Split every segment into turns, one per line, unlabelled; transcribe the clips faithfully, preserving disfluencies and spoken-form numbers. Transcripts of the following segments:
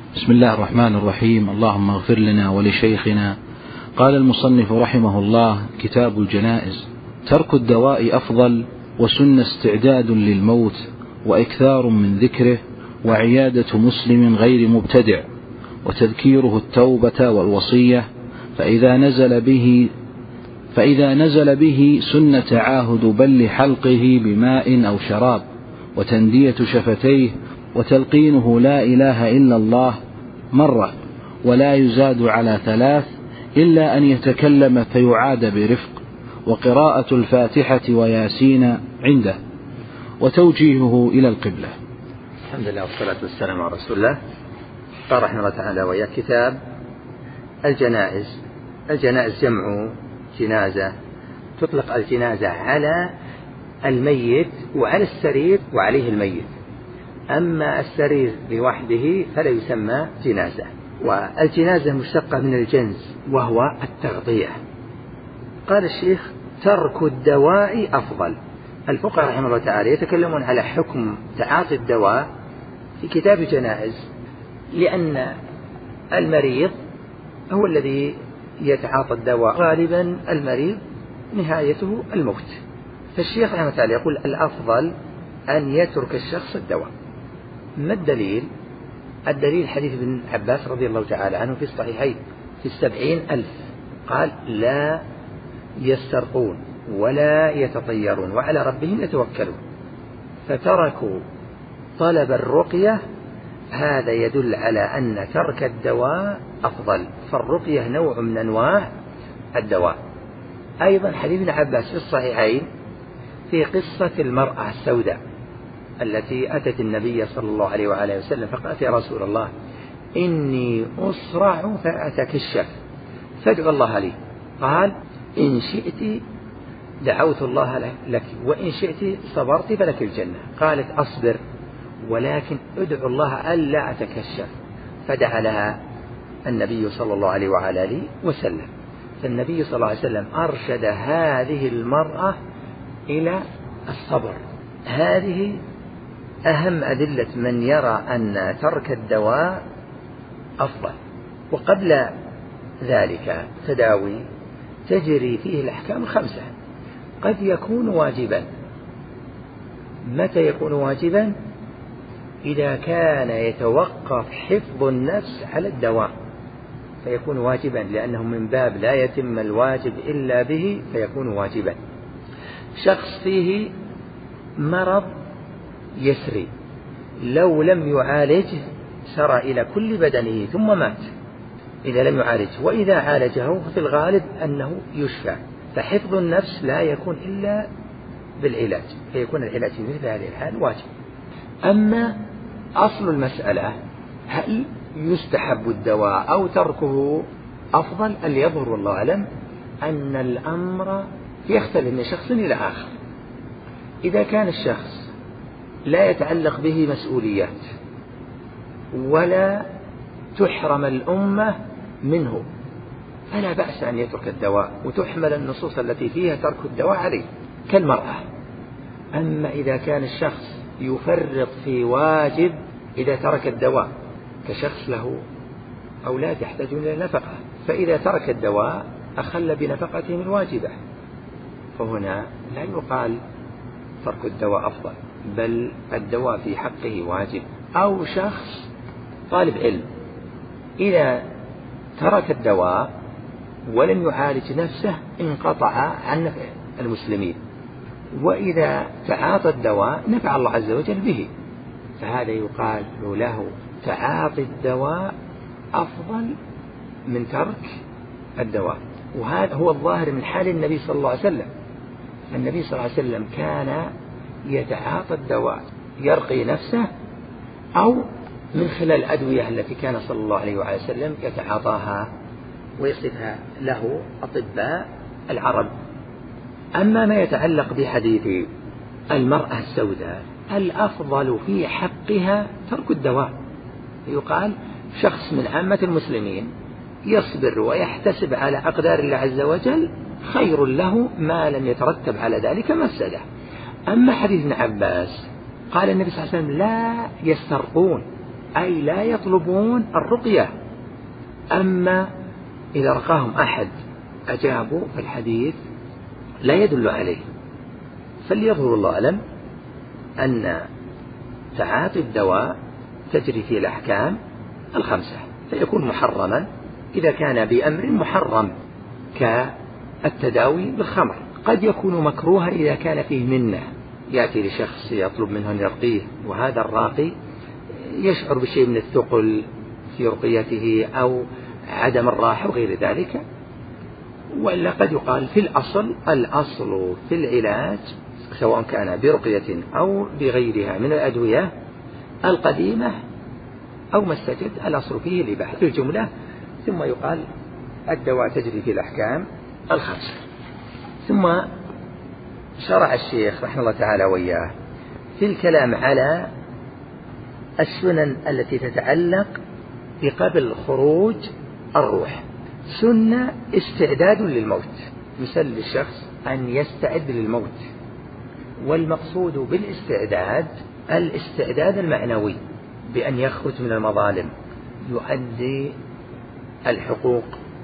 بسم الله الرحمن الرحيم. اللهم اغفر لنا ولشيخنا. قال المصنف رحمه الله: كتاب الجنائز. ترك الدواء أفضل، وسن استعداد للموت وإكثار من ذكره، وعيادة مسلم غير مبتدع، وتذكيره التوبة والوصية. فإذا نزل به فإذا نزل به سن تعاهد بل حلقه بماء أو شراب، وتندية شفتيه، وتلقينه لا إله إلا الله مرة، ولا يزاد على ثلاث إلا أن يتكلم فيعاد برفق، وقراءة الفاتحة وياسين عنده، وتوجيهه إلى القبلة.
الحمد لله والصلاة والسلام على رسول الله. قال رحمه الله تعالى: ويا كتاب الجنائز. الجنائز جمع جنازة، تطلق الجنازة على الميت وعلى السرير وعليه الميت، أما السرير لوحده فلا يسمى جنازة. والجنازة مشتقة من الجنز وهو التغطية. قال الشيخ: ترك الدواء أفضل. الفقهاء رحمه الله تعالى يتكلمون على حكم تعاطي الدواء في كتاب الجنائز، لأن المريض هو الذي يتعاطى الدواء، غالبا المريض نهايته الموت. فالشيخ رحمه الله تعالى يقول: الأفضل أن يترك الشخص الدواء. ما الدليل؟ الدليل حديث ابن عباس رضي الله تعالى عنه في الصحيحين في السبعين ألف، قال: لا يسترقون ولا يتطيرون وعلى ربهم يتوكلون. فتركوا طلب الرقية. هذا يدل على أن ترك الدواء أفضل، فالرقية نوع من أنواع الدواء. أيضا حديث ابن عباس في الصحيحين في قصة المرأة السوداء التي أتت النبي صلى الله عليه وآله وسلم فقالت: يا رسول الله، إني أسرع فأتكشف فادعو الله لي. قال: إن شئت دعوت الله لك، وإن شئت صبرت فلك الجنة. قالت: أصبر، ولكن ادعو الله ألا أتكشف. فدعا لها النبي صلى الله عليه وآله وسلم. فالنبي صلى الله عليه وسلم أرشد هذه المرأة إلى الصبر. هذه أهم أدلة من يرى أن ترك الدواء أفضل. وقبل ذلك تداوي تجري فيه الأحكام الخمسة. قد يكون واجبا. متى يكون واجبا؟ إذا كان يتوقف حفظ النفس على الدواء فيكون واجبا، لأنه من باب لا يتم الواجب إلا به فيكون واجبا. شخص فيه مرض يسري، لو لم يعالجه سرى إلى كل بدنه ثم مات إذا لم يعالجه، وإذا عالجه ففي الغالب أنه يشفى. فحفظ النفس لا يكون إلا بالعلاج، فيكون العلاج في مثل هذه الحال واجب. أما أصل المسألة هل يستحب الدواء أو تركه أفضل، اللي يظهر والله أعلم أن الأمر يختلف من شخص إلى آخر. إذا كان الشخص لا يتعلق به مسؤوليات ولا تحرم الأمة منه فلا بأس أن يترك الدواء، وتحمل النصوص التي فيها ترك الدواء عليه كالمرأة. أما إذا كان الشخص يفرط في واجب إذا ترك الدواء، كشخص له أولاد يحتاجون إلى نفقة، فإذا ترك الدواء أخل بنفقتهم الواجبة، فهنا لا يقال ترك الدواء أفضل، بل الدواء في حقه واجب. أو شخص طالب علم إذا ترك الدواء ولم يعالج نفسه انقطع عن نفع المسلمين، وإذا تعاطى الدواء نفع الله عز وجل به، فهذا يقال له تعاطي الدواء أفضل من ترك الدواء. وهذا هو الظاهر من حال النبي صلى الله عليه وسلم. النبي صلى الله عليه وسلم كان يتعاطى الدواء يرقي نفسه، أو من خلال الأدوية التي كان صلى الله عليه وسلم يتعاطاها ويصفها له أطباء العرب. أما ما يتعلق بحديث المرأة السوداء، الأفضل في حقها ترك الدواء. يقال شخص من عامة المسلمين يصبر ويحتسب على أقدار الله عز وجل خير له ما لم يترتب على ذلك مفسدة. أما حديث ابن عباس قال النبي صلى الله عليه وسلم: لا يسترقون أي لا يطلبون الرقية. أما إذا رقاهم أحد أجابوا فالحديث لا يدل عليه. فليظهر الله أعلم أن تعاطي الدواء تجري فيه الأحكام الخمسة، فيكون محرما إذا كان بأمر محرم كالتداوي بالخمر. قد يكون مكروها إذا كان فيه منة، يأتي لشخص يطلب منه أن يرقيه، وهذا الراقي يشعر بشيء من الثقل في رقيته أو عدم الراحة وغير ذلك. وإلا قد يقال في الأصل الأصل في العلاج سواء كان برقية أو بغيرها من الأدوية القديمة أو ما استجد، الأصل فيه الإباحة في الجملة. ثم يقال الدواء تجري في الأحكام الخمسة. ثم شرع الشيخ رحمه الله تعالى وإياه في الكلام على السنن التي تتعلق بقبل خروج الروح. سنة استعداد للموت، مثل للشخص أن يستعد للموت، والمقصود بالاستعداد الاستعداد المعنوي بأن يخرج من المظالم، يؤدي الحقوق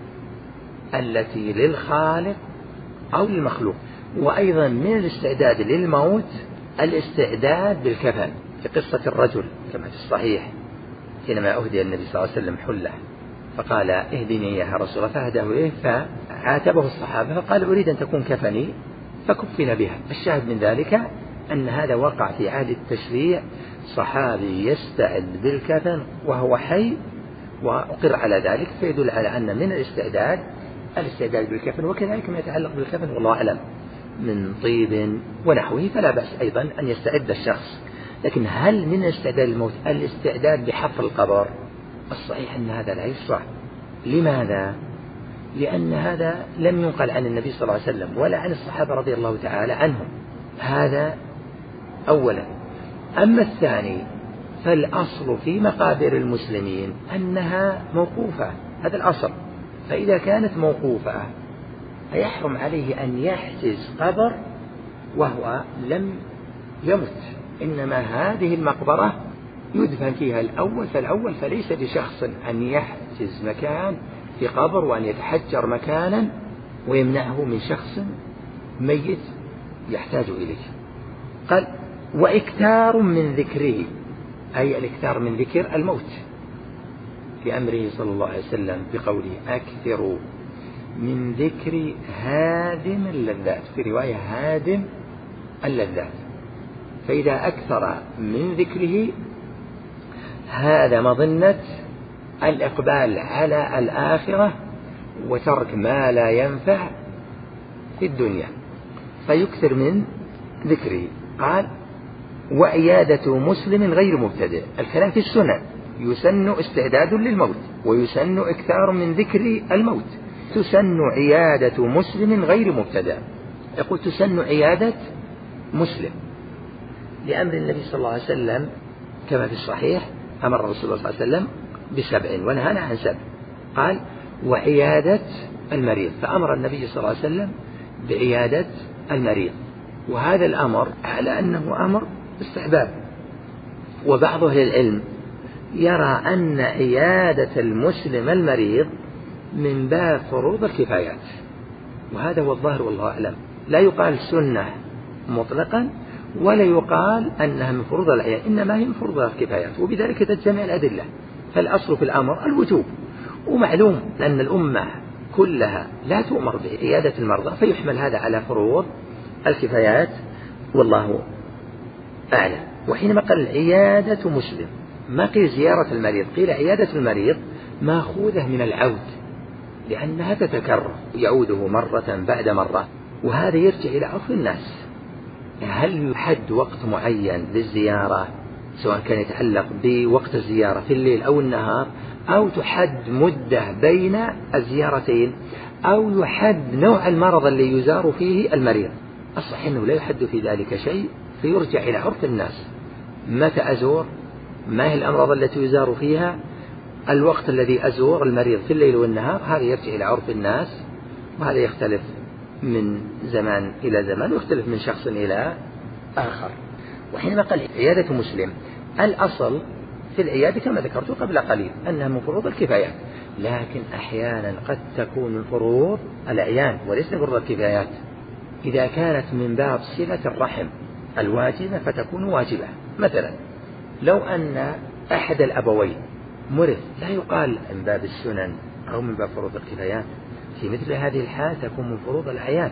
التي للخالق أو للمخلوق. وأيضا من الاستعداد للموت الاستعداد بالكفن، في قصة الرجل كما في الصحيح حينما أهدي النبي صلى الله عليه وسلم حلة فقال اهدني يا رسول الله فهداه إليه، فعاتبه الصحابة فقال أريد أن تكون كفني فكفن بها. الشاهد من ذلك أن هذا وقع في عهد التشريع، صحابي يستعد بالكفن وهو حي وأقر على ذلك، فيدل على أن من الاستعداد الاستعداد بالكفن. وكذلك ما يتعلق بالكفن والله أعلم من طيب ونحوه فلا بأس أيضا أن يستعد الشخص. لكن هل من استعداد الموت الاستعداد بحفر القبر؟ الصحيح أن هذا لا يصح. لماذا؟ لأن هذا لم ينقل عن النبي صلى الله عليه وسلم ولا عن الصحابة رضي الله تعالى عنهم. هذا أولا. أما الثاني فالأصل في مقابر المسلمين أنها موقوفة، هذا الأصل. فإذا كانت موقوفة فيحرم عليه أن يحجز قبر وهو لم يمت، إنما هذه المقبرة يدفن فيها الأول فالأول، فليس لشخص أن يحجز مكان في قبر وأن يتحجر مكانا ويمنعه من شخص ميت يحتاج إليه. قال وإكثار من ذكره، أي الإكثار من ذكر الموت، لأمره صلى الله عليه وسلم بقوله أكثروا من ذكر هادم اللذات، في رواية هادم اللذات. فإذا أكثر من ذكره هذا مظنة الإقبال على الآخرة وترك ما لا ينفع في الدنيا، فيكثر من ذكره. قال وعيادة مسلم غير مبتدئ، الكلام في السنة، يسن استعداد للموت ويسن إكثار من ذكر الموت. تسن عيادة مسلم غير مبتدئ، يقول تسن عيادة مسلم لأمر النبي صلى الله عليه وسلم كما في الصحيح أمر الرسول صلى الله عليه وسلم بسبع ونهانا عن سبع. قال وعيادة المريض، فأمر النبي صلى الله عليه وسلم بعيادة المريض، وهذا الأمر على أنه أمر استحباب. وبعض أهل العلم يرى أن عيادة المسلم المريض من باب فروض الكفايات، وهذا هو الظاهر والله أعلم. لا يقال سنة مطلقا ولا يقال أنها من فروض العيادة، إنما هي من فروض الكفايات، وبذلك تجتمع الأدلة. فالأصل في الأمر الوجوب، ومعلوم أن الأمة كلها لا تؤمر بعيادة المرضى، فيحمل هذا على فروض الكفايات والله أعلم. وحينما قال عيادة مسلم ما قيل زيارة المريض، قيل عيادة المريض ماخوذة من العود، لأنها تتكرر يعوده مرة بعد مرة، وهذا يرجع إلى عرف الناس. هل يحد وقت معين للزيارة سواء كان يتعلق بوقت الزيارة في الليل أو النهار، أو تحد مدة بين الزيارتين، أو يحد نوع المرض اللي يزار فيه المريض؟ الصحيح أنه لا يحد في ذلك شيء، فيرجع إلى عرف الناس. متى أزور؟ ما هي الأمراض التي يزار فيها؟ الوقت الذي أزور المريض في الليل والنهار، هذا يرجع إلى عرف الناس، وهذا يختلف من زمان إلى زمان ويختلف من شخص إلى آخر. وحينما قال عيادة مسلم، الأصل في العيادة كما ذكرت قبل قليل أنها من فروض الكفايات، لكن أحيانا قد تكون من فروض الأعيان وليس من فروض الكفايات. إذا كانت من باب صلة الرحم الواجبة فتكون واجبة. مثلا لو أن أحد الأبوين مرض لا يقال من باب السنن أو من باب فروض الكفايات، في مثل هذه الحال تكون من فروض الأعيان،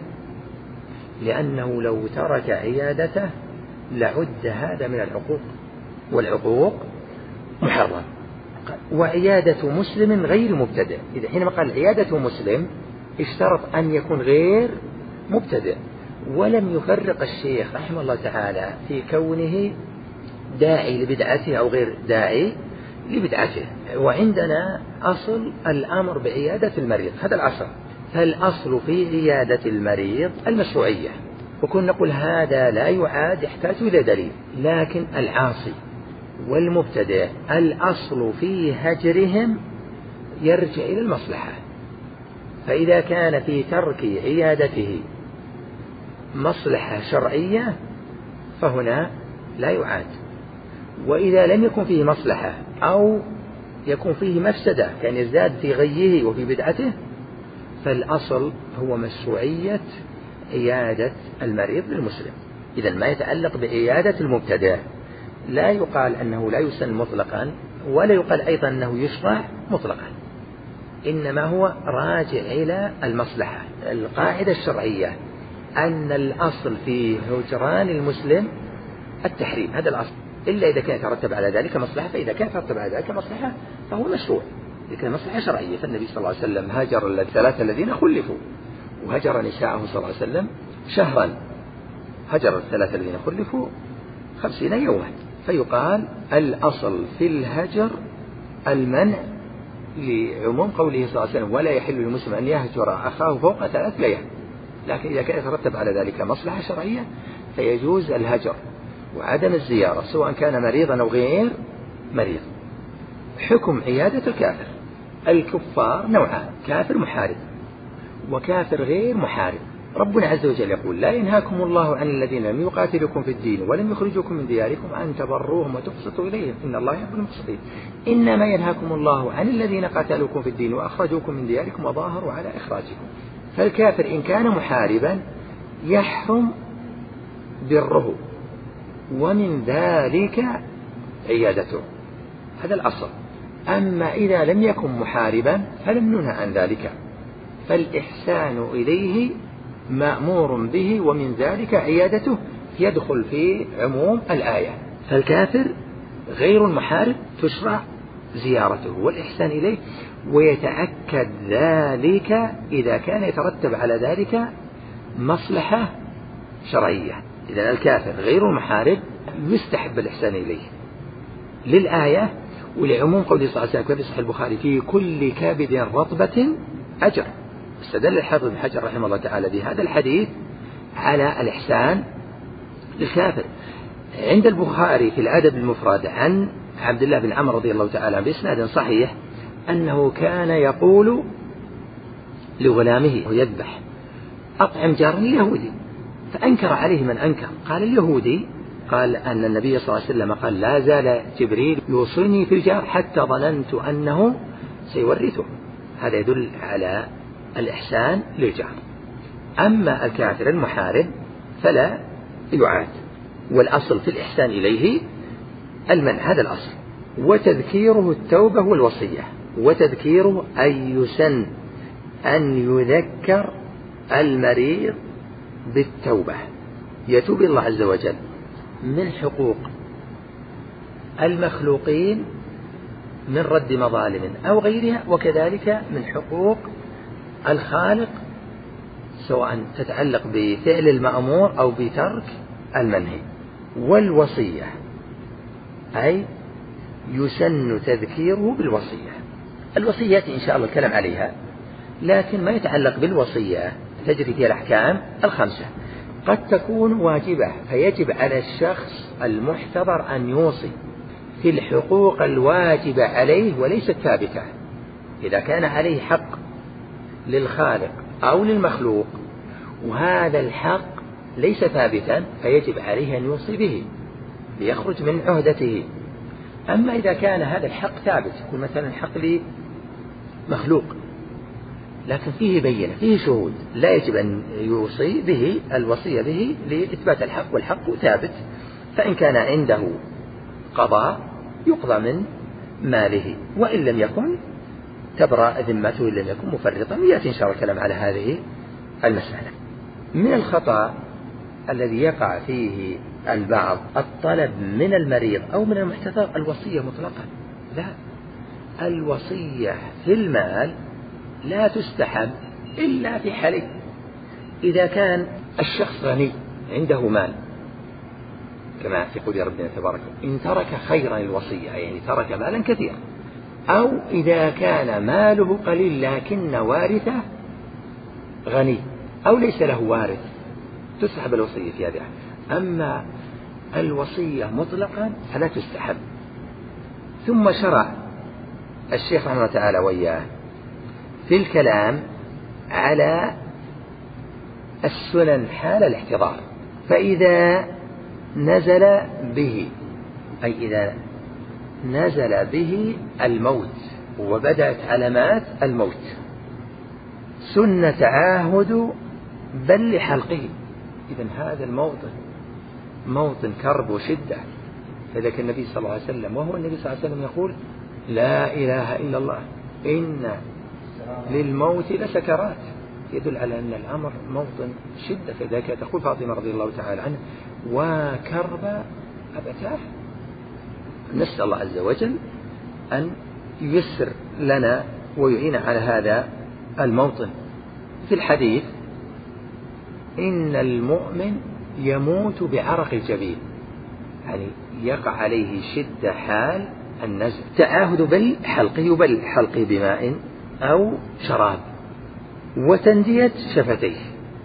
لأنه لو ترك عيادته لعد هذا من العقوق، والعقوق محرم. وعيادة مسلم غير مبتدئ، إذا حينما قال عيادة مسلم اشترط أن يكون غير مبتدئ، ولم يفرق الشيخ رحمه الله تعالى في كونه داعي لبدعته أو غير داعي لبدعته. وعندنا أصل الأمر بعيادة المريض، هذا الأصل، فالأصل في عيادة المريض المشروعية، وكنا نقول هذا لا يعاد يحتاج إلى دليل. لكن العاصي والمبتدع الأصل في هجرهم يرجع إلى المصلحة، فإذا كان في ترك عيادته مصلحة شرعية فهنا لا يعاد، وإذا لم يكن فيه مصلحة أو يكون فيه مفسدة كان يزداد في غيه وفي بدعته فالأصل هو مشروعية عيادة المريض للمسلم. إذا ما يتعلق بعيادة المبتدع لا يقال أنه لا يسن مطلقا، ولا يقال أيضا أنه يشرع مطلقا، إنما هو راجع إلى المصلحة. القاعدة الشرعية أن الأصل في هجران المسلم التحريم، هذا الأصل، إلا إذا كان يترتب على ذلك مصلحة، فإذا كان يترتب على ذلك مصلحة فهو مشروع، لكن مصلحة شرعية. فالنبي صلى الله عليه وسلم هاجر الثلاثة الذين خلفوا، وهجر نساءه صلى الله عليه وسلم شهرا، هجر الثلاثة الذين خلفوا خمسين يوما، فيقال الأصل في الهجر المنع لعموم قوله صلى الله عليه وسلم ولا يحل للمسلم أن يهجر أخاه فوق ثلاث ليال. لكن إذا كان يترتب على ذلك مصلحة شرعية فيجوز الهجر وعدم الزيارة سواء كان مريضا أو غير مريض. حكم عيادة الكافر، الكفار نوعان، كافر محارب وكافر غير محارب. ربنا عز وجل يقول لا ينهاكم الله عن الذين لم يقاتلكم في الدين ولم يخرجوكم من دياركم أن تبروهم وتقسطوا إليهم إن الله يحب المقسطين، إنما ينهاكم الله عن الذين قاتلوكم في الدين وأخرجوكم من دياركم وظاهروا على إخراجكم. فالكافر إن كان محاربا يحرم بره، ومن ذلك عيادته، هذا الأصل. أما إذا لم يكن محاربا فلم ننهى عن ذلك، فالإحسان إليه مأمور به، ومن ذلك عيادته يدخل في عموم الآية. فالكافر غير المحارب تشرع زيارته والإحسان إليه، ويتأكد ذلك إذا كان يترتب على ذلك مصلحة شرعية. إذا الكافر غير المحارب يستحب الإحسان إليه للآية ولعموم قوله صلى الله عليه وسلم في صحيح البخاري في كل كبد رطبة أجر. استدل الحافظ بن حجر رحمه الله تعالى بهذا الحديث على الإحسان للكافر. عند البخاري في الأدب المفرد عن عبد الله بن عمرو رضي الله تعالى عنه بإسناد صحيح أنه كان يقول لغلامه ويذبح أطعم جار اليهودي، فأنكر عليه من أنكر، قال اليهودي، قال أن النبي صلى الله عليه وسلم قال لا زال جبريل يوصيني في الجار حتى ظننت أنه سيورثه. هذا يدل على الإحسان للجار. أما الكافر المحارب فلا يعاد، والأصل في الإحسان إليه المنع، هذا الأصل. وتذكيره التوبة والوصية، وتذكيره أن يسن أن يذكر المريض بالتوبة، يتوب الله عز وجل من حقوق المخلوقين من رد مظالم أو غيرها، وكذلك من حقوق الخالق سواء تتعلق بفعل المأمور أو بترك المنهي. والوصية أي يسن تذكيره بالوصية. الوصيات إن شاء الله الكلام عليها، لكن ما يتعلق بالوصية تجري فيها الأحكام الخمسة. قد تكون واجبة فيجب على الشخص المحتضر أن يوصي في الحقوق الواجبة عليه وليست ثابتة. إذا كان عليه حق للخالق أو للمخلوق وهذا الحق ليس ثابتا فيجب عليه أن يوصي به ليخرج من عهدته. أما إذا كان هذا الحق ثابت، يكون مثلا حق لي مخلوق لكن فيه بينة فيه شهود، لا يجب أن يوصي به الوصية به لإثبات الحق، والحق ثابت، فإن كان عنده قضاء يقضى من ماله، وإن لم يكن تبرأ ذمته، إن لم يكن مفرطا. يأتي إن شاء الله الكلام على هذه المسألة. من الخطأ الذي يقع فيه البعض الطلب من المريض أو من المحتضر الوصية مطلقا. لا، الوصية في المال لا تستحب إلا في حالين: إذا كان الشخص غني عنده مال كما في قول ربنا تبارك إن ترك خيرا الوصية، يعني ترك مالا كثيرا، أو إذا كان ماله قليل لكن وارثه غني أو ليس له وارث تسحب الوصية في هذا. أما الوصية مطلقا فلا تستحب. ثم شرع الشيخ رحمه الله تعالى وإياه في الكلام على السنن حال الاحتضار، فإذا نزل به، أي إذا نزل به الموت وبدأت علامات الموت، سن تعاهد بل لحلقه. إذن هذا الموطن موطن كرب وشدة، فذلك النبي صلى الله عليه وسلم وهو النبي صلى الله عليه وسلم يقول لا إله إلا الله إن للموت لسكرات، يدل على أن الأمر موطن شدة. فذلك تقول فاطمة رضي الله تعالى عنها وكرب أبتاه. نسأل الله عز وجل أن ييسر لنا ويعين على هذا الموطن. في الحديث إن المؤمن يموت بعرق الجبين، يعني يقع عليه شدة حال النزل. تعاهد بل حلقه، بل حلقه بماء أو شراب، وتندية شفتيه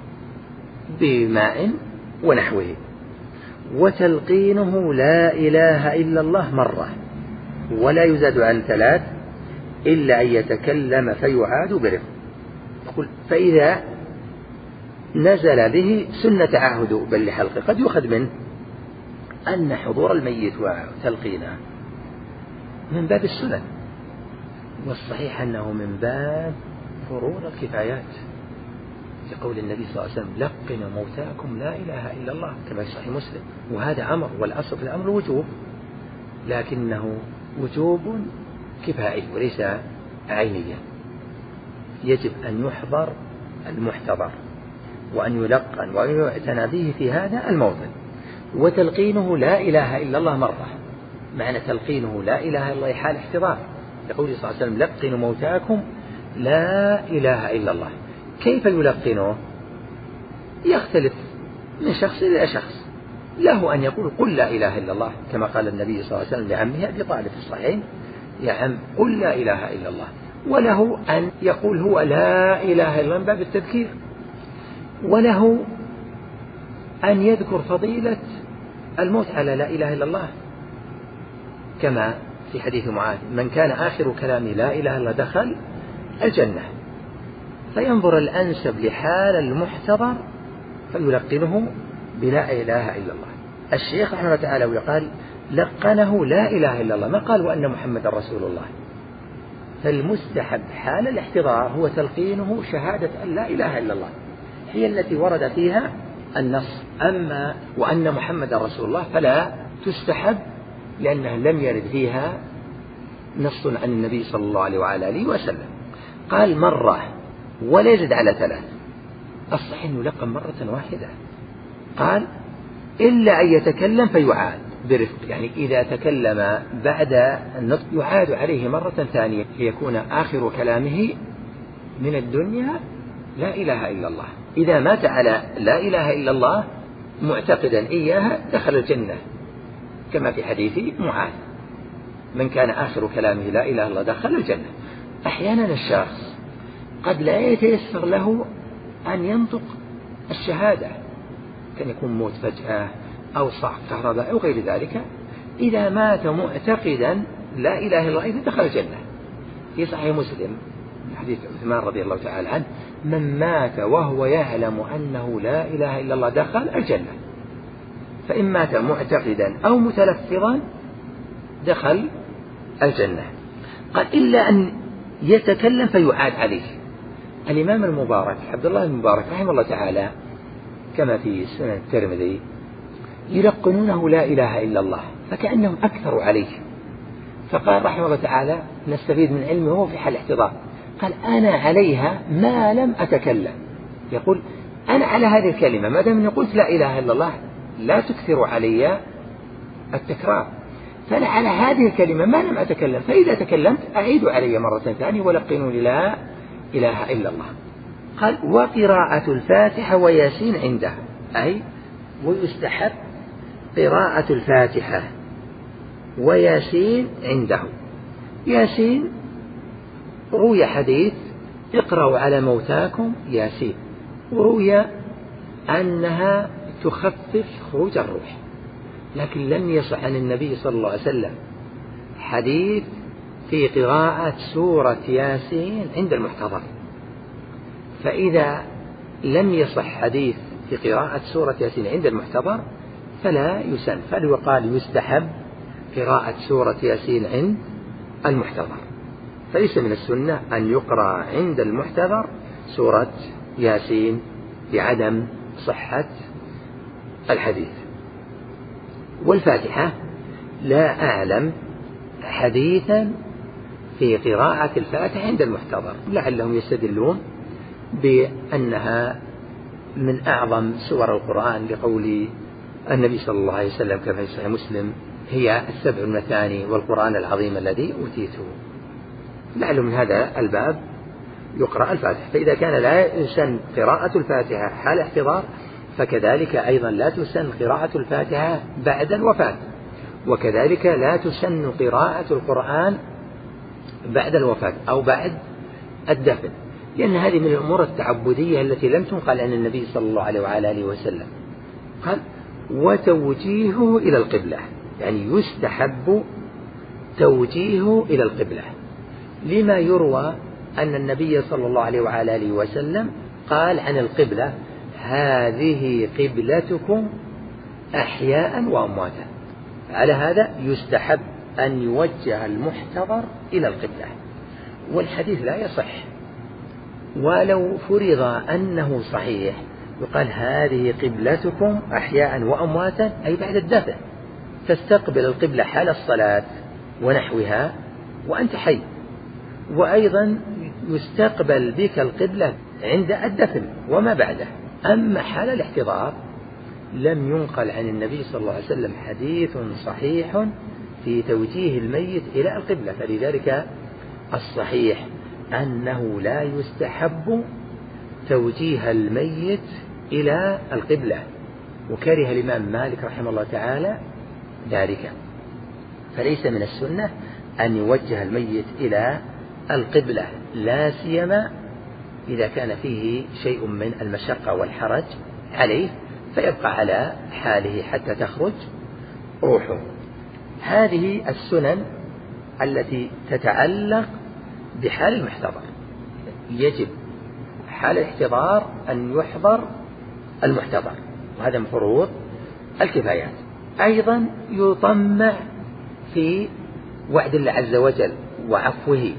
بماء ونحوه، وتلقينه لا إله إلا الله مرة، ولا يزاد عن ثلاث إلا أن يتكلم فيعاد برفق. يقول فإذا نزل به سنة تعاهد بل لحلقه. قد يؤخذ منه أن حضور الميت وتلقينه من باب السنن، والصحيح أنه من باب فروض الكفايات، لقول النبي صلى الله عليه وسلم لقنوا موتاكم لا إله إلا الله كما في صحيح مسلم. وهذا أمر، والأصل في الأمر وجوب، لكنه وجوب كفائي وليس عينيا. يجب أن يحضر المحتضر وأن يلقن وأن يعتنى به في هذا الموطن. وتلقينه لا إله إلا الله مرة، معنى تلقينه لا إله إلا الله حال احتضار، يقول صلى الله عليه وسلم لقنوا موتاكم لا إله إلا الله. كيف يلقنه؟ يختلف من شخص إلى شخص. له أن يقول قل لا إله إلا الله كما قال النبي صلى الله عليه وسلم لعمه أبي طالب في الصحيحين يا عم قل لا إله إلا الله. وله أن يقول هو لا إله إلا الله من باب التذكير. وله أن يذكر فضيلة الموت على لا إله إلا الله كما في حديث معاذ من كان آخر كلامه لا إله إلا الله دخل الجنة. فينظر الأنسب لحال المحتضر فيلقنه بلا إله إلا الله. الشيخ رحمه الله تعالى ويقال لقنه لا إله إلا الله، ما قال وأن محمد رسول الله. فالمستحب حال الاحتضار هو تلقينه شهادة أن لا إله إلا الله، هي التي ورد فيها النص. أما وأن محمد رسول الله فلا تستحب، لأنها لم يرد فيها نص عن النبي صلى الله عليه وعلى آله وسلم. قال مرة ولا يزد على ثلاث، الصحيح أنه يلقن مرة واحدة. قال إلا أن يتكلم فيعاد برفق، يعني إذا تكلم بعد النطق يعاد عليه مرة ثانية ليكون آخر كلامه من الدنيا لا إله إلا الله. إذا مات على لا إله إلا الله معتقدا إياها دخل الجنة كما في حديث معاذ من كان آخر كلامه لا إله إلا الله دخل الجنة. أحيانا الشخص قد لا يتيسر له أن ينطق الشهادة، كان يكون موت فجأة أو صعق كهرباء أو غير ذلك. إذا مات معتقدا لا إله إلا الله دخل الجنة. في صحيح مسلم حديث عثمان رضي الله تعالى عنه من مات وهو يعلم أنه لا إله إلا الله دخل الجنة. فإن مات معتقدا أو متلفظا دخل الجنة. قال إلا أن يتكلم فيعاد عليه. الإمام المبارك عبد الله المبارك رحمه الله تعالى كما في سنن الترمذي يلقنونه لا إله إلا الله فكأنهم أكثروا عليه، فقال رحمه الله تعالى نستفيد من علمه وهو في حال احتضار، قال أنا عليها ما لم أتكلم. يقول أنا على هذه الكلمة ما دام أني قلت لا إله إلا الله لا تكثروا علي التكرار، فأنا على هذه الكلمة ما لم أتكلم، فإذا تكلمت أعيدوا علي مرة ثانية ولقنوني لا إله إلا الله. قال وقراءة الفاتحة وياسين عنده، أي ويستحب قراءة الفاتحة وياسين عنده. ياسين روي حديث اقرأوا على موتاكم ياسين، وروي أنها تخفف خروج الروح، لكن لم يصح عن النبي صلى الله عليه وسلم حديث في قراءة سورة ياسين عند المحتضر. فإذا لم يصح حديث في قراءة سورة ياسين عند المحتضر فلا يسن، فليقال يستحب قراءة سورة ياسين عند المحتضر، فليس من السنة أن يقرأ عند المحتضر سورة ياسين بعدم صحة الحديث. والفاتحة لا أعلم حديثا في قراءة الفاتحة عند المحتضر، لعلهم يستدلون بأنها من أعظم سور القرآن لقول النبي صلى الله عليه وسلم كما في صحيح مسلم هي السبع المثاني والقرآن العظيم الذي أوتيته، لعل من هذا الباب يقرأ الفاتحة. فإذا كان لا يسن قراءة الفاتحة حال احتضار فكذلك أيضا لا تسن قراءة الفاتحة بعد الوفاة، وكذلك لا تسن قراءة القرآن بعد الوفاة أو بعد الدفن، لأن هذه من الأمور التعبدية التي لم تنقل عن النبي صلى الله عليه وعلى آله وسلم. قال وتوجيهه إلى القبلة، يعني يستحب توجيهه إلى القبلة، لما يروى أن النبي صلى الله عليه وعلى آله وسلم قال عن القبلة هذه قبلتكم أحياء وأمواتا. على هذا يستحب أن يوجه المحتضر إلى القبلة، والحديث لا يصح، ولو فرض أنه صحيح يقال هذه قبلتكم أحياء وأمواتا، أي بعد الدفن تستقبل القبلة حال الصلاة ونحوها وأنت حي، وأيضا يستقبل بك القبلة عند الدفن وما بعده. أما حال الاحتضار لم ينقل عن النبي صلى الله عليه وسلم حديث صحيح في توجيه الميت إلى القبلة، فلذلك الصحيح أنه لا يستحب توجيه الميت إلى القبلة، وكره الإمام مالك رحمه الله تعالى ذلك، فليس من السنة أن يوجه الميت إلى القبلة، لا سيما إذا كان فيه شيء من المشقة والحرج عليه، فيبقى على حاله حتى تخرج روحه. هذه السنن التي تتعلق بحال المحتضر، يجب حال الاحتضار أن يحضر المحتضر، وهذا من فروض الكفايات. أيضا يطمع في وعد الله عز وجل وعفوه،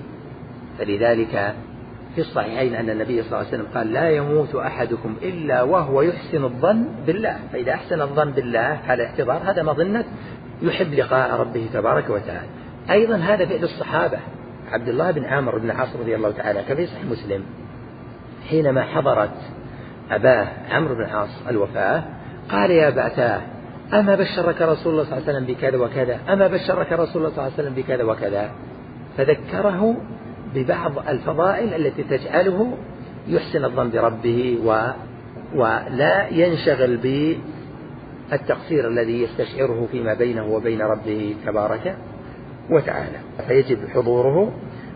فلذلك في الصحيحين أن النبي صلى الله عليه وسلم قال لا يموت أحدكم إلا وهو يحسن الظن بالله، فإذا أحسن الظن بالله حال الاحتضار هذا مظنة يحب لقاء ربه تبارك وتعالى. أيضا هذا فعل الصحابة، عبد الله بن عامر بن عاص رضي الله تعالى كما في صحيح مسلم حينما حضرت أباه عمرو بن العاص الوفاة قال يا أبتاه أما بشرك رسول الله صلى الله عليه وسلم بكذا وكذا، أما بشرك رسول الله صلى الله عليه وسلم بكذا وكذا، فذكره ببعض الفضائل التي تجعله يحسن الظن بربه و... ولا ينشغل بالتقصير الذي يستشعره فيما بينه وبين ربه تبارك وتعالى، فيجب حضوره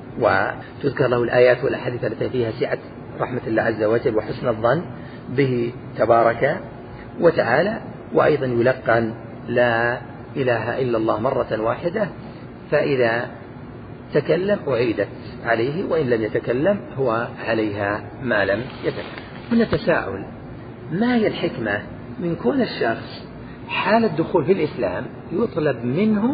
وتذكر له الآيات والأحاديث التي فيها سعة رحمة الله عز وجل وحسن الظن به تبارك وتعالى، وأيضا يلقن لا إله إلا الله مرة واحدة، فإذا تكلم أعيدت عليه، وإن لم يتكلم هو عليها ما لم يتكلم. هنا تساؤل: ما هي الحكمة من كون الشخص حال الدخول في الإسلام يطلب منه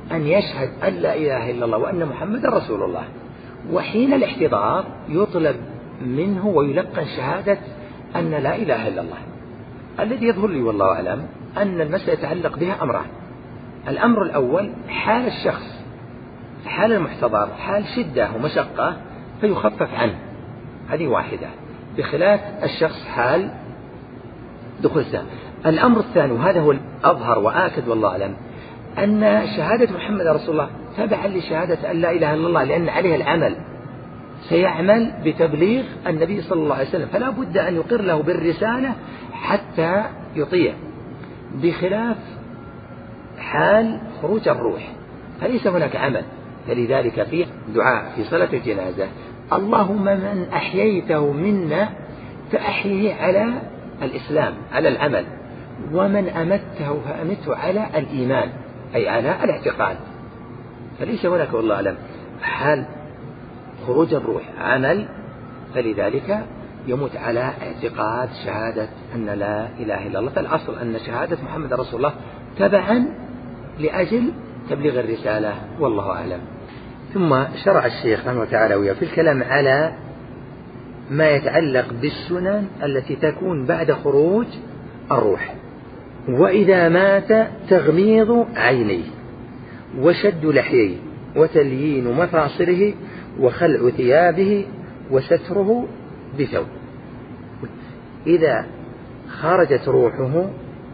أن يشهد أن لا إله إلا الله وأن محمد رسول الله. وحين الاحتضار يطلب منه ويلقن شهادة أن لا إله إلا الله. الذي يظهر لي والله أعلم أن المسألة يتعلق بها أمران. الأمر الأول حال الشخص، حال المحتضر حال شدة ومشقة فيخفف عنه، هذه واحدة، بخلاف الشخص حال دخول الإسلام. الأمر الثاني وهذا هو الأظهر وآكد والله أعلم أن شهادة محمد رسول الله تبعا لشهادة أن لا إله إلا الله، لأن عليها العمل، سيعمل بتبليغ النبي صلى الله عليه وسلم، فلا بد أن يقر له بالرسالة حتى يطيع، بخلاف حال خروج الروح فليس هناك عمل. فلذلك في دعاء في صلاة الجنازة: اللهم من أحييته منا فأحيه على الإسلام على العمل، ومن أمته فأمته على الإيمان أي على الاعتقاد. فليس هناك والله أعلم حال خروج الروح عمل، فلذلك يموت على اعتقاد شهادة أن لا إله إلا الله. فالأصل أن شهادة محمد رسول الله تبعا لأجل تبليغ الرسالة والله أعلم. ثم شرع الشيخ رحمه الله تعالى في الكلام على ما يتعلق بالسنن التي تكون بعد خروج الروح. وإذا مات تغميض عينيه وشد لحييه وتليين مفاصله وخلع ثيابه وستره بثوب. إذا خرجت روحه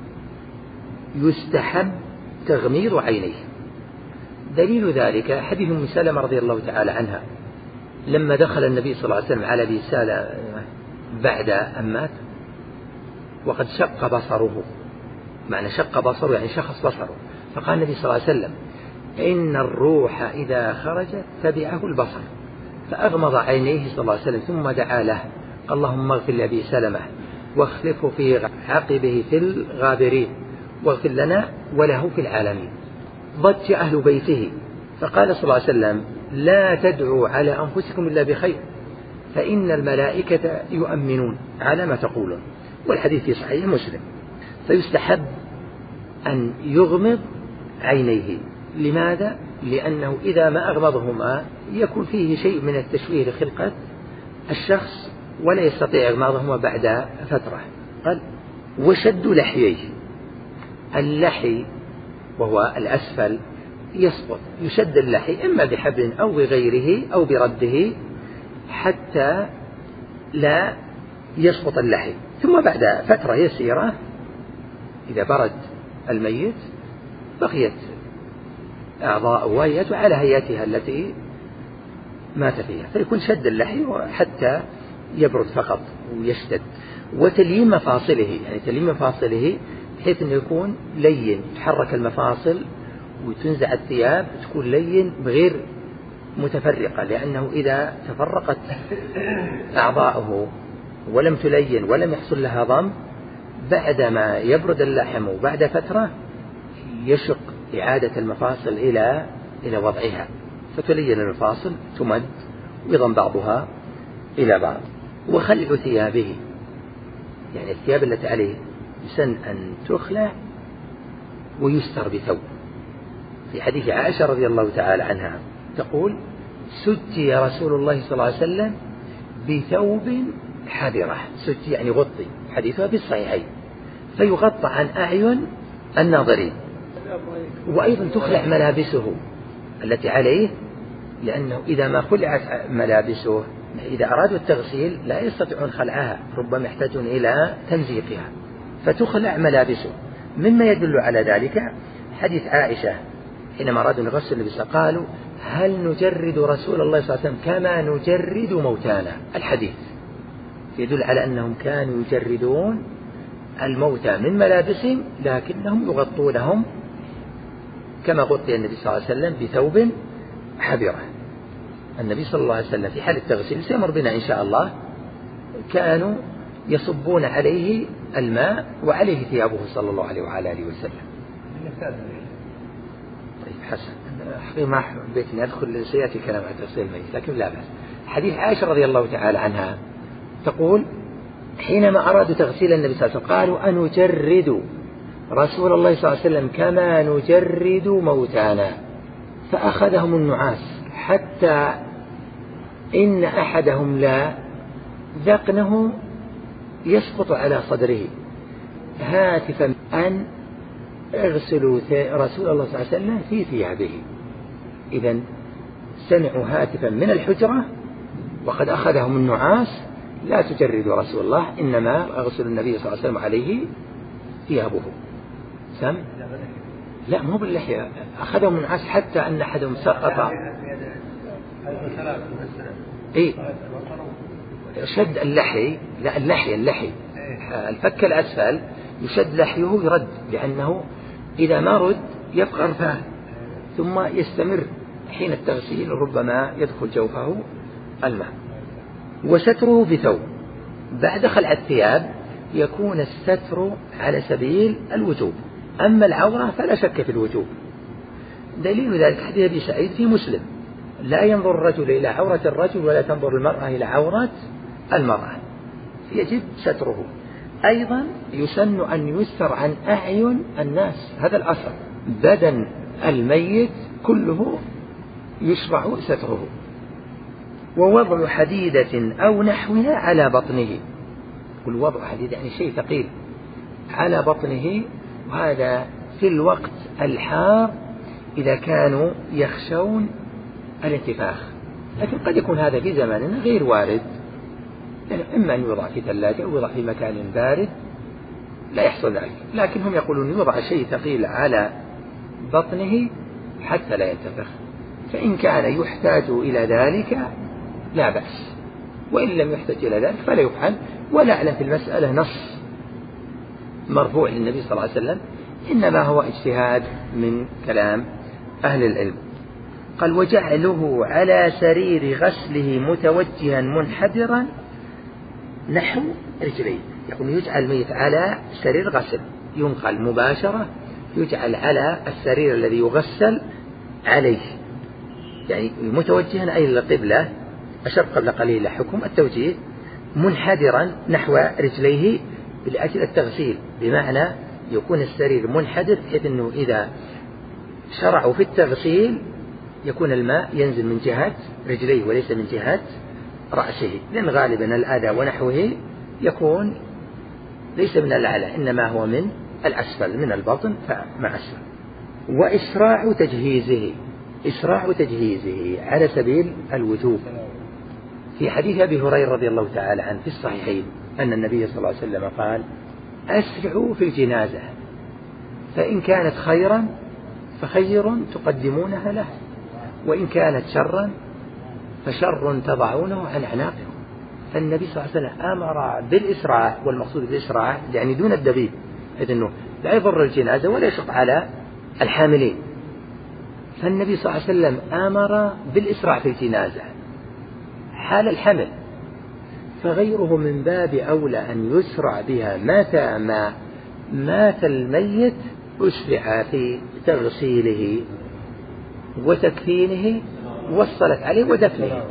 يستحب تغميض عينيه. دليل ذلك حديث أم سلمة رضي الله تعالى عنها لما دخل النبي صلى الله عليه وسلم على أبي سالم بعد أن مات وقد شق بصره، معنى شق بصره يعني شخص بصره، فقال النبي صلى الله عليه وسلم: إن الروح إذا خرجت تبعه البصر. فأغمض عينيه صلى الله عليه وسلم ثم دعا له: اللهم اغفر لأبي سلمة واخلفه في عقبه في الغابرين واغفر لنا وله في العالمين. ضج أهل بيته فقال صلى الله عليه وسلم: لا تدعوا على أنفسكم إلا بخير فإن الملائكة يؤمنون على ما تقولون. والحديث في صحيح مسلم. فيستحب أن يغمض عينيه. لماذا؟ لأنه إذا ما أغمضهما يكون فيه شيء من التشويه لخلقة الشخص ولا يستطيع إغماضهما بعد فترة. قال: وشد لحييه. اللحي وهو الأسفل يسقط، يشد اللحي إما بحبل أو بغيره أو برده حتى لا يسقط اللحي. ثم بعد فترة يسيرة إذا برد الميت بقيت أعضاء وهيته على هيئتها التي مات فيها، فيكون شد اللحي حتى يبرد فقط ويشتد. وتليين مفاصله، يعني تليين مفاصله بحيث أنه يكون لين، تحرك المفاصل وتنزع الثياب تكون لين بغير متفرقة، لأنه إذا تفرقت أعضاؤه ولم تلين ولم يحصل لها ضم بعدما يبرد اللحم وبعد فترة يشق إعادة المفاصل إلى إلى وضعها، فتلين المفاصل تمد ويضم بعضها إلى بعض. وخلع ثيابه، يعني الثياب التي عليه يسن أن تخلع ويستر بثوب. في حديث عائشة رضي الله تعالى عنها تقول: سجي رسول الله صلى الله عليه وسلم بثوب حذرة. سجي يعني غطي، حديثها في الصحيحين، فيغطى عن أعين الناظرين. وأيضا تخلع ملابسه التي عليه، لأنه إذا ما خلعت ملابسه إذا أرادوا التغسيل لا يستطيعون خلعها، ربما يحتاجون إلى تمزيقها، فتخلع ملابسه. مما يدل على ذلك حديث عائشة حينما أرادوا نغسل النبي صلى الله عليه وسلم قالوا: هل نجرد رسول الله صلى الله عليه وسلم كما نجرد موتانا؟ الحديث يدل على أنهم كانوا يجردون الموتى من ملابسهم لكنهم يغطونهم كما غطي النبي صلى الله عليه وسلم بثوب حبرة. النبي صلى الله عليه وسلم في حال التغسيل سيمر بنا إن شاء الله كانوا يصبون عليه الماء وعليه ثيابه صلى الله عليه وعلى آله وسلم. طيب حسن، حقيقة ما حبيت أن أدخل سيأتي كلام عن تغسيل الميت لكن لا بأس. حديث عائشة رضي الله تعالى عنها تقول: حينما أرادوا تغسيل النبي صلى الله عليه وسلم قالوا: أنجرد رسول الله صلى الله عليه وسلم كما نجرد موتانا؟ فأخذهم النعاس حتى إن أحدهم لا ذقنه يسقط على صدره هاتفا أن اغسلوا رسول الله صلى الله عليه وسلم في ثيابه. إذن سمعوا هاتفا من الحجرة وقد أخذهم النعاس: لا تجردوا رسول الله، إنما أغسل النبي صلى الله عليه وسلم عليه ثيابه. سم؟ لا، مو باللحية، أخذهم النعاس حتى أن أحدهم سقط. إيه؟ شد اللحي، لا اللحية اللحي الفك الأسفل يشد لحيه يرد، لأنه إذا ما رد يبقى رفاه ثم يستمر حين التغسيل ربما يدخل جوفه الماء. وستره بثوب. بعد خلع الثياب يكون الستر على سبيل الوجوب، أما العورة فلا شك في الوجوب. دليل ذلك حديث أبي سعيد في مسلم: لا ينظر الرجل إلى عورة الرجل ولا تنظر المرأة إلى عورة المرأة، يجب ستره. أيضا يسن أن يستر عن أعين الناس، هذا الأصل. بدن الميت كله يشرع ستره. ووضع حديدة أو نحوها على بطنه. كل وضع حديدة يعني شيء ثقيل على بطنه، وهذا في الوقت الحار إذا كانوا يخشون الانتفاخ. لكن قد يكون هذا في زماننا غير وارد، يعني إما أن يوضع في ثلاجة أو يوضع في مكان بارد لا يحصل ذلك، لكن هم يقولون يوضع شيء ثقيل على بطنه حتى لا ينتفخ. فإن كان يحتاج إلى ذلك لا بأس، وإن لم يحتاج إلى ذلك فلا يفعل. ولا أعلم في المسألة نص مرفوع للنبي صلى الله عليه وسلم، إنما هو اجتهاد من كلام أهل العلم. قال: وجعله على سرير غسله متوجها منحدرا نحو رجليه. يقول يجعل الميت على سرير غسل، ينقل مباشرة، يجعل على السرير الذي يغسل عليه، يعني متوجها أي القبلة، أشرت قبل قليل حكم التوجيه، منحدرا نحو رجليه لأجل التغسيل، بمعنى يكون السرير منحدر بحيث أنه إذا شرعوا في التغسيل يكون الماء ينزل من جهة رجليه وليس من جهة رأسه، لأن غالبا الأذى ونحوه يكون ليس من الأعلى إنما هو من الأسفل، من البطن فمع أسفل. وإسراع تجهيزه، إسراع تجهيزه على سبيل الوجوب. في حديث أبي هريرة رضي الله تعالى عنه في الصحيحين أن النبي صلى الله عليه وسلم قال: أسرعوا في الجنازة، فإن كانت خيرا فخير تقدمونها له، وإن كانت شرا فشر تضعونه عن أعناقكم. فالنبي صلى الله عليه وسلم أمر بالإسراع، والمقصود بالإسراع يعني دون الدبيب، إذ أنه لا يضر الجنازة ولا يشق على الحاملين. فالنبي صلى الله عليه وسلم أمر بالإسراع في الجنازة حال الحمل، فغيره من باب أولى أن يسرع بها متى ما مات الميت، أسرع في تغسيله وتكفينه والصلاة عليه ودفنه.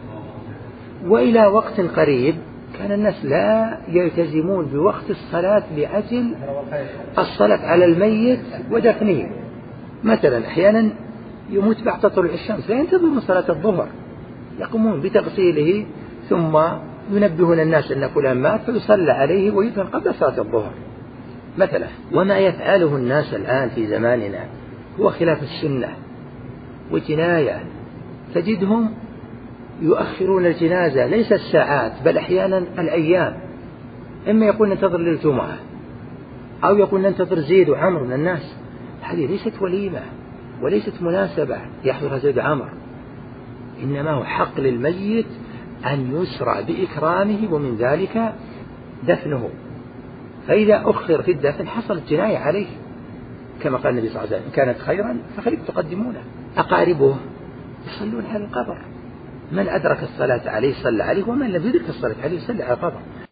وإلى وقت قريب كان الناس لا يلتزمون بوقت الصلاة لأجل الصلاة على الميت ودفنه. مثلا أحيانا يموت بعد طلوع الشمس لا ينتظرون صلاة الظهر، يقومون بتغسيله ثم ينبهون الناس أن فلان مات فيصلى عليه ويدفن قبل صلاة الظهر مثلا. وما يفعله الناس الآن في زماننا هو خلاف السنة وجناية، تجدهم يؤخرون الجنازة ليس الساعات بل أحيانا الأيام، إما يقول ننتظر للجمعة أو يقول ننتظر زيد وعمر من الناس. هذه ليست وليمة وليست مناسبة يحضرها زيد وعمر، إنما هو حق للميت أن يسرع بإكرامه ومن ذلك دفنه، فإذا أخر في الدفن حصلت جناية عليه، كما قال النبي صلى الله عليه وسلم: كانت خيرا فخير تقدمونه. أقاربه يصلون على القبر، من أدرك الصلاة عليه صلى عليه، ومن لم يدرك الصلاة عليه صلى على القبر.